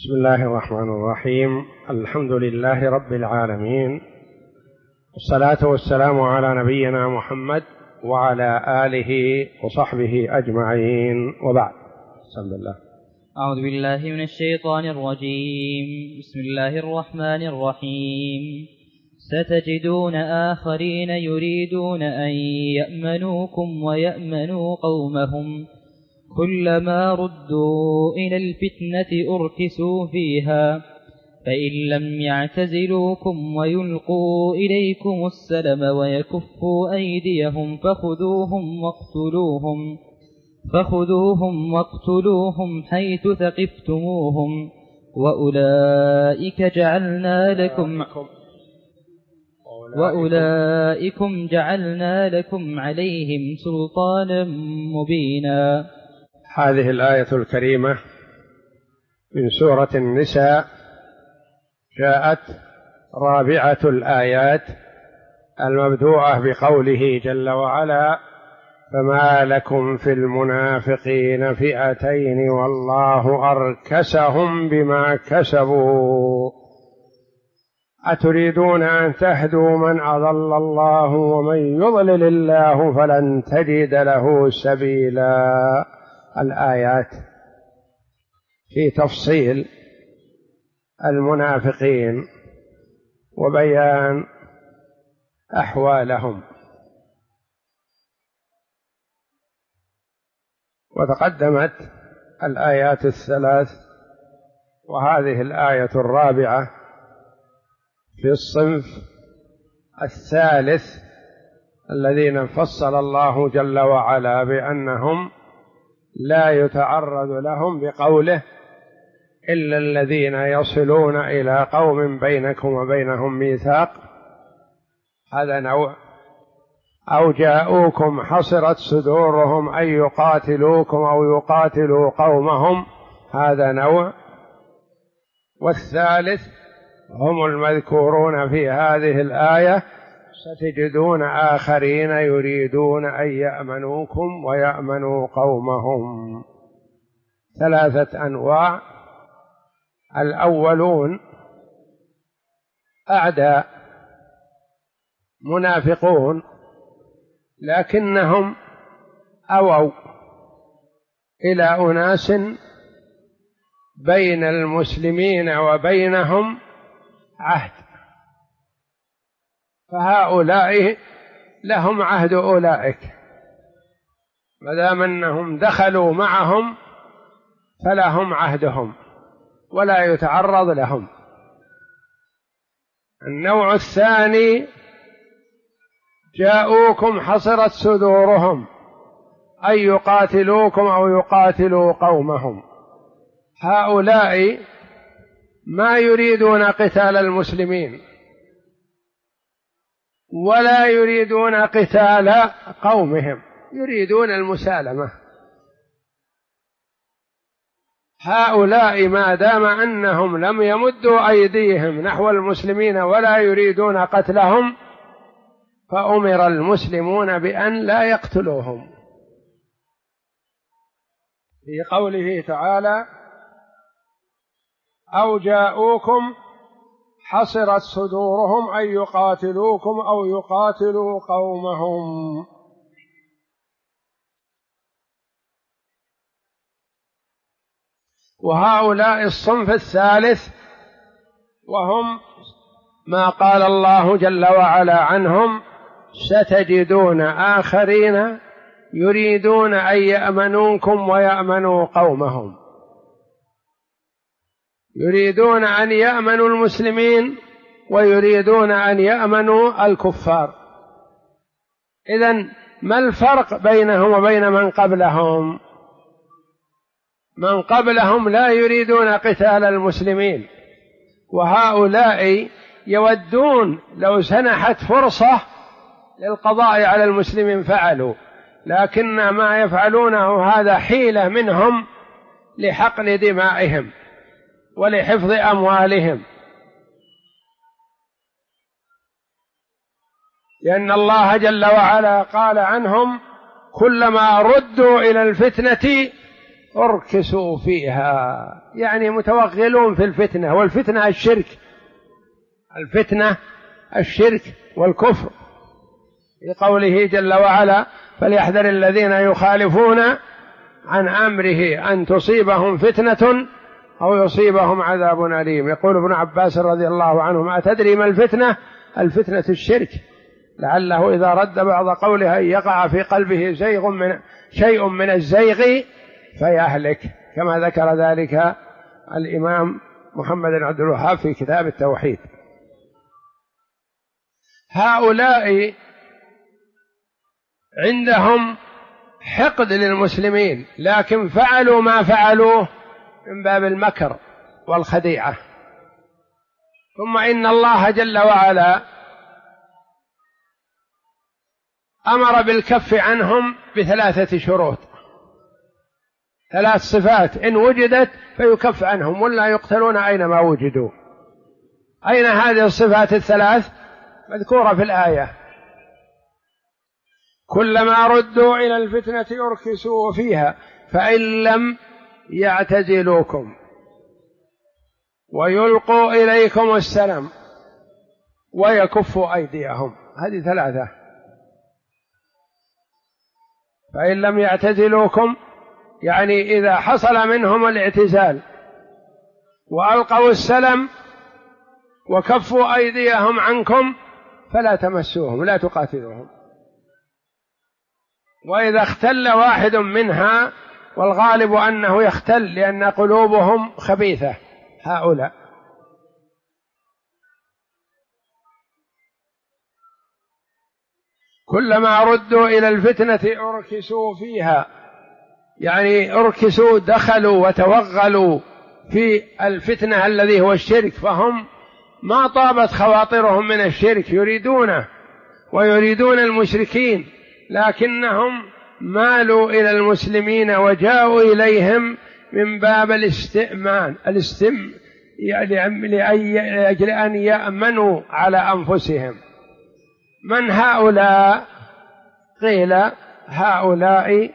بسم الله الرحمن الرحيم. الحمد لله رب العالمين، والصلاة والسلام على نبينا محمد وعلى آله وصحبه أجمعين، وبعد. بسم الله. أعوذ بالله من الشيطان الرجيم. بسم الله الرحمن الرحيم. ستجدون آخرين يريدون أن يأمنوكم ويأمنوا قومهم كلما ردوا إلى الفتنة أركسوا فيها فإن لم يعتزلوكم ويلقوا إليكم السلم ويكفوا أيديهم فخذوهم واقتلوهم حيث ثقفتموهم وأولئكم جعلنا لكم عليهم سلطانا مبينا. هذه الآية الكريمة من سورة النساء جاءت رابعة الآيات المبدوءة بقوله جل وعلا: فما لكم في المنافقين فئتين والله أركسهم بما كسبوا أتريدون أن تهدوا من أضل الله ومن يضلل الله فلن تجد له سبيلا. الآيات في تفصيل المنافقين وبيان أحوالهم، وتقدمت الآيات الثلاث، وهذه الآية الرابعة في الصنف الثالث الذين فصل الله جل وعلا بأنهم لا يتعرض لهم بقوله إلا الذين يصلون إلى قوم بينكم وبينهم ميثاق، هذا نوع، أو جاءوكم حصرت صدورهم أن يقاتلوكم أو يقاتلوا قومهم، هذا نوع. والثالث هم المذكورون في هذه الآية: ستجدون آخرين يريدون أن يأمنوكم ويأمنوا قومهم. ثلاثة أنواع. الأولون أعداء منافقون لكنهم أووا إلى أناس بين المسلمين وبينهم عهد، فهؤلاء لهم عهد أولئك، ما دام أنهم دخلوا معهم فلهم عهدهم ولا يتعرض لهم. النوع الثاني: جاءوكم حصرت صدورهم أن يقاتلوكم أو يقاتلوا قومهم، هؤلاء ما يريدون قتال المسلمين ولا يريدون قتال قومهم، يريدون المسالمة. هؤلاء ما دام أنهم لم يمدوا أيديهم نحو المسلمين ولا يريدون قتلهم فأمر المسلمون بأن لا يقتلوهم، في قوله تعالى: أو جاءوكم حصرت صدورهم أن يقاتلوكم أو يقاتلوا قومهم. وهؤلاء الصنف الثالث، وهم ما قال الله جل وعلا عنهم: ستجدون آخرين يريدون أن يأمنوكم ويأمنوا قومهم، يريدون أن يأمنوا المسلمين ويريدون أن يأمنوا الكفار. إذن ما الفرق بينهم وبين من قبلهم؟ من قبلهم لا يريدون قتال المسلمين، وهؤلاء يودون لو سنحت فرصة للقضاء على المسلمين فعلوا، لكن ما يفعلونه هذا حيلة منهم لحقن دمائهم ولحفظ أموالهم، لأن الله جل وعلا قال عنهم: كلما ردوا إلى الفتنة اركسوا فيها، يعني متوغلون في الفتنة، والفتنة الشرك، الفتنة الشرك والكفر، لقوله جل وعلا: فليحذر الذين يخالفون عن أمره أن تصيبهم فتنة أو يصيبهم عذاب أليم. يقول ابن عباس رضي الله عنهما: أتدري ما الفتنة؟ الفتنة الشرك، لعله إذا رد بعض قولها أن يقع في قلبه شيء من الزيغ فيهلك، كما ذكر ذلك الإمام محمد بن عبد الوهاب في كتاب التوحيد. هؤلاء عندهم حقد للمسلمين، لكن فعلوا ما فعلوه من باب المكر والخديعة. ثم إن الله جل وعلا أمر بالكف عنهم ب3 شروط، 3 صفات إن وجدت فيكف عنهم ولا يقتلون أينما وجدوا. أين هذه الصفات ال3؟ مذكورة في الآية: كلما ردوا إلى الفتنة أركسوا فيها فإن لم يعتزلوكم ويلقوا إليكم السلام ويكفوا أيديهم. هذه 3. فإن لم يعتزلوكم يعني إذا حصل منهم الاعتزال وألقوا السلام وكفوا أيديهم عنكم فلا تمسوهم، لا تقاتلوهم. وإذا اختل واحد منها، والغالب أنه يختل لأن قلوبهم خبيثة هؤلاء، كلما ردوا إلى الفتنة أركسوا فيها، يعني أركسوا، دخلوا وتوغلوا في الفتنة الذي هو الشرك، فهم ما طابت خواطرهم من الشرك، يريدونه ويريدون المشركين، لكنهم مالوا إلى المسلمين وجاءوا إليهم من باب الاستئمان، لأجل أن يأمنوا على أنفسهم. من هؤلاء؟ قيل هؤلاء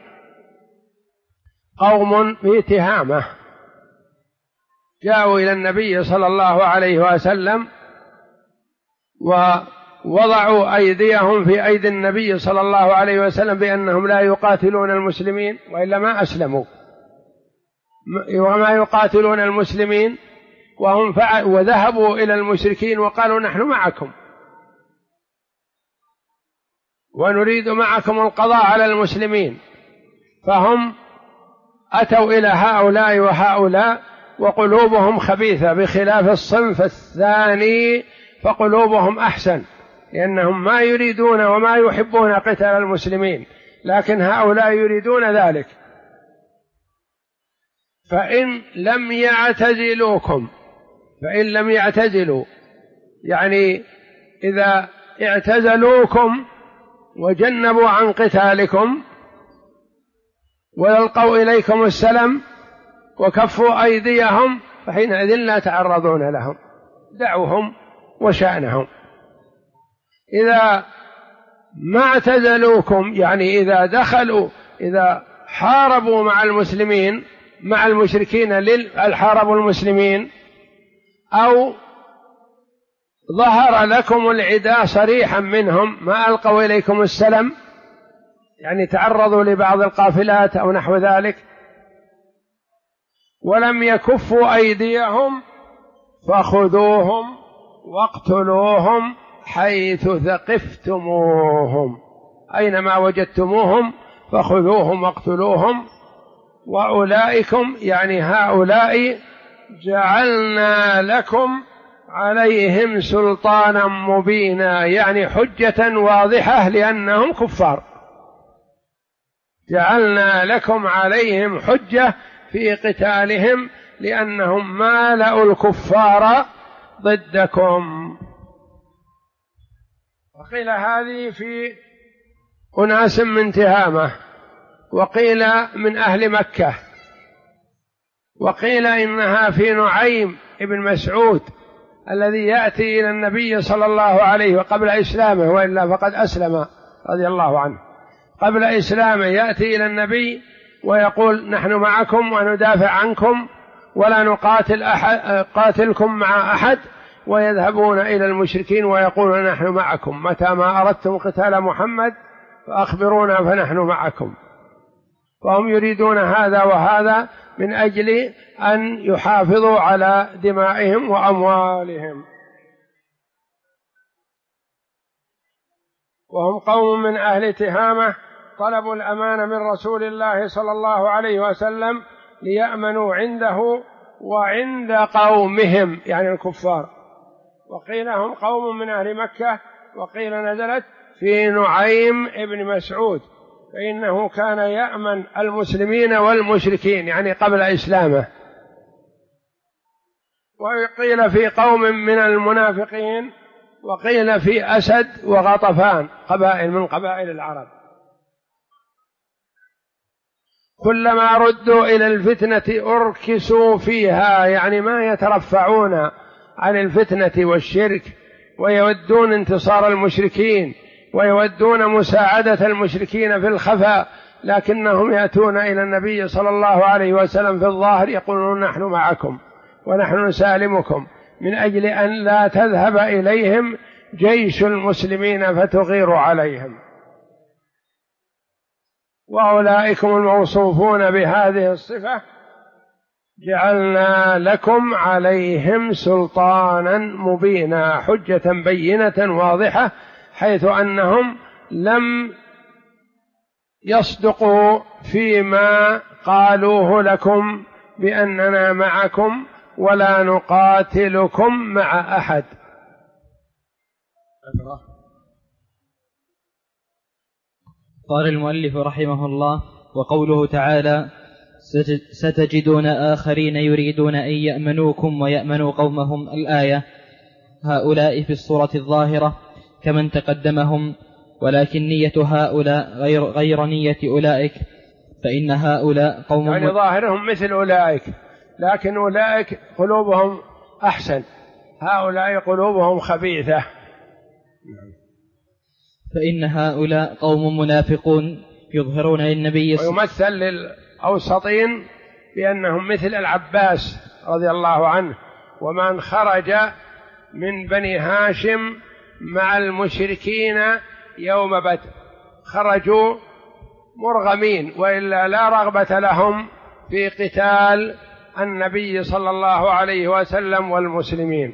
قوم في تهامة جاءوا إلى النبي صلى الله عليه وسلم ووضعوا أيديهم في أيدي النبي صلى الله عليه وسلم بأنهم لا يقاتلون المسلمين وإلا ما أسلموا، وما يقاتلون المسلمين، وذهبوا إلى المشركين وقالوا: نحن معكم ونريد معكم القضاء على المسلمين. فهم أتوا إلى هؤلاء وهؤلاء وقلوبهم خبيثة، بخلاف الصنف الثاني فقلوبهم أحسن، لأنهم ما يريدون وما يحبون قتال المسلمين، لكن هؤلاء يريدون ذلك. فإن لم يعتزلوا يعني إذا اعتزلوكم وجنبوا عن قتالكم ويلقوا إليكم السلام وكفوا أيديهم فحينئذ لا تعرضون لهم، دعوهم وشأنهم. إذا ما اعتزلوكم يعني إذا حاربوا مع المسلمين مع المشركين حاربوا المسلمين، أو ظهر لكم العداء صريحا منهم ما ألقوا إليكم السلام، يعني تعرضوا لبعض القافلات أو نحو ذلك، ولم يكفوا أيديهم فخذوهم واقتلوهم حيث ثقفتموهم، أينما وجدتموهم فخذوهم واقتلوهم. وأولئكم يعني هؤلاء جعلنا لكم عليهم سلطانا مبينا، يعني حجة واضحة لأنهم كفار، جعلنا لكم عليهم حجة في قتالهم لأنهم مالأوا الكفار ضدكم. وقيل هذه في أناس من تهامة، وقيل من أهل مكة، وقيل إنها في نعيم ابن مسعود الذي يأتي إلى النبي صلى الله عليه وقبل إسلامه، وإلا فقد أسلم رضي الله عنه، قبل إسلامه يأتي إلى النبي ويقول نحن معكم وندافع عنكم ولا قاتلكم مع أحد، ويذهبون إلى المشركين ويقولون نحن معكم، متى ما أردتم قتال محمد فأخبرونا فنحن معكم. فهم يريدون هذا وهذا من أجل أن يحافظوا على دمائهم وأموالهم. وهم قوم من أهل تهامة طلبوا الأمان من رسول الله صلى الله عليه وسلم ليأمنوا عنده وعند قومهم، يعني الكفار. وقيل هم قوم من أهل مكة، وقيل نزلت في نعيم ابن مسعود، فإنه كان يأمن المسلمين والمشركين، يعني قبل إسلامه. وقيل في قوم من المنافقين، وقيل في أسد وغطفان، قبائل من قبائل العرب. كلما ردوا إلى الفتنة أركسوا فيها، يعني ما يترفعون عن الفتنة والشرك، ويودون انتصار المشركين ويودون مساعدة المشركين في الخفاء، لكنهم يأتون إلى النبي صلى الله عليه وسلم في الظاهر يقولون نحن معكم ونحن نسالمكم، من أجل أن لا تذهب إليهم جيش المسلمين فتغير عليهم. وأولئكم الموصوفون بهذه الصفة جعلنا لكم عليهم سلطانا مبينا، حجة بينة واضحة، حيث أنهم لم يصدقوا فيما قالوه لكم بأننا معكم ولا نقاتلكم مع أحد. قال المؤلف رحمه الله: وقوله تعالى: ستجدون آخرين يريدون أن يأمنوكم ويأمنوا قومهم، الآية. هؤلاء في الصورة الظاهرة كمن تقدمهم، ولكن نية هؤلاء غير نية أولئك، فإن هؤلاء قوم يعني ظاهرهم مثل أولئك، لكن أولئك قلوبهم أحسن، هؤلاء قلوبهم خبيثة. فإن هؤلاء قوم منافقون يظهرون للنبي ويمثل للأوسطين بأنهم مثل العباس رضي الله عنه ومن خرج من بني هاشم مع المشركين يوم بدر، خرجوا مرغمين، وإلا لا رغبة لهم في قتال النبي صلى الله عليه وسلم والمسلمين.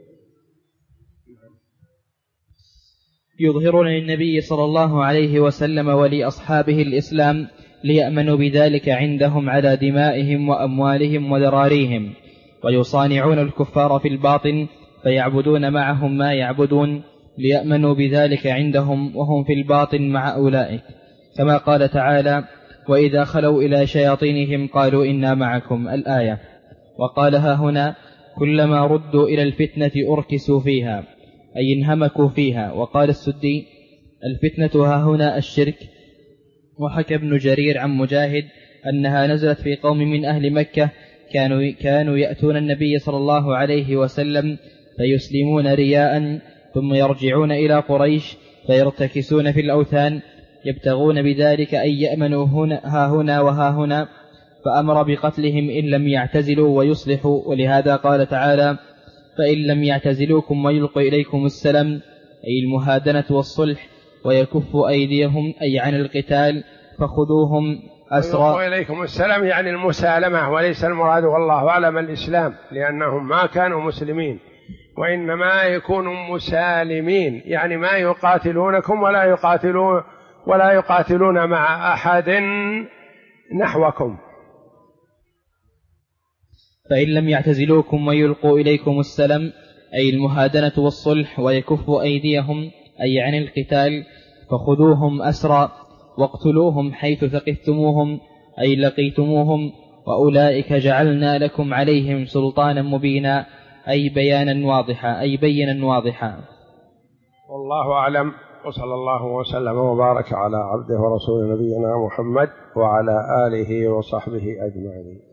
يظهرون للنبي صلى الله عليه وسلم ولأصحابه الإسلام ليأمنوا بذلك عندهم على دمائهم وأموالهم وذراريهم، ويصانعون الكفار في الباطن فيعبدون معهم ما يعبدون ليأمنوا بذلك عندهم وهم في الباطن مع أولئك، كما قال تعالى: وإذا خلوا إلى شياطينهم قالوا إنا معكم، الآية. وقالها هنا: كلما ردوا إلى الفتنة أركسوا فيها، أي انهمكوا فيها. وقال السدي: الفتنة ها هنا الشرك. وحكى ابن جرير عن مجاهد أنها نزلت في قوم من أهل مكة كانوا يأتون النبي صلى الله عليه وسلم فيسلمون رياء، ثم يرجعون إلى قريش فيرتكسون في الأوثان، يبتغون بذلك أن يأمنوا ها هنا وها هنا، فأمر بقتلهم إن لم يعتزلوا ويصلحوا. ولهذا قال تعالى: فإن لم يعتزلوكم ويلقوا إليكم السلام، أي المهادنة والصلح، ويكفوا أيديهم أي عن القتال، فخذوهم أسرى. ويلقوا إليكم السلام يعني المسالمة، وليس المراد والله أعلم الإسلام، لأنهم ما كانوا مسلمين، وإنما يكونوا مسالمين، يعني ما يقاتلونكم ولا يقاتلون مع أحد نحوكم. فإن لم يعتزلوكم ويلقوا إليكم السلام، أي المهادنة والصلح، ويكفوا أيديهم أي عن القتال، فخذوهم أسرى واقتلوهم حيث ثقفتموهم، أي لقيتموهم، وأولئك جعلنا لكم عليهم سلطانا مبينا، أي بينا واضحا. والله أعلم، وصلى الله وسلم وبارك على عبده ورسوله نبينا محمد وعلى آله وصحبه أجمعين.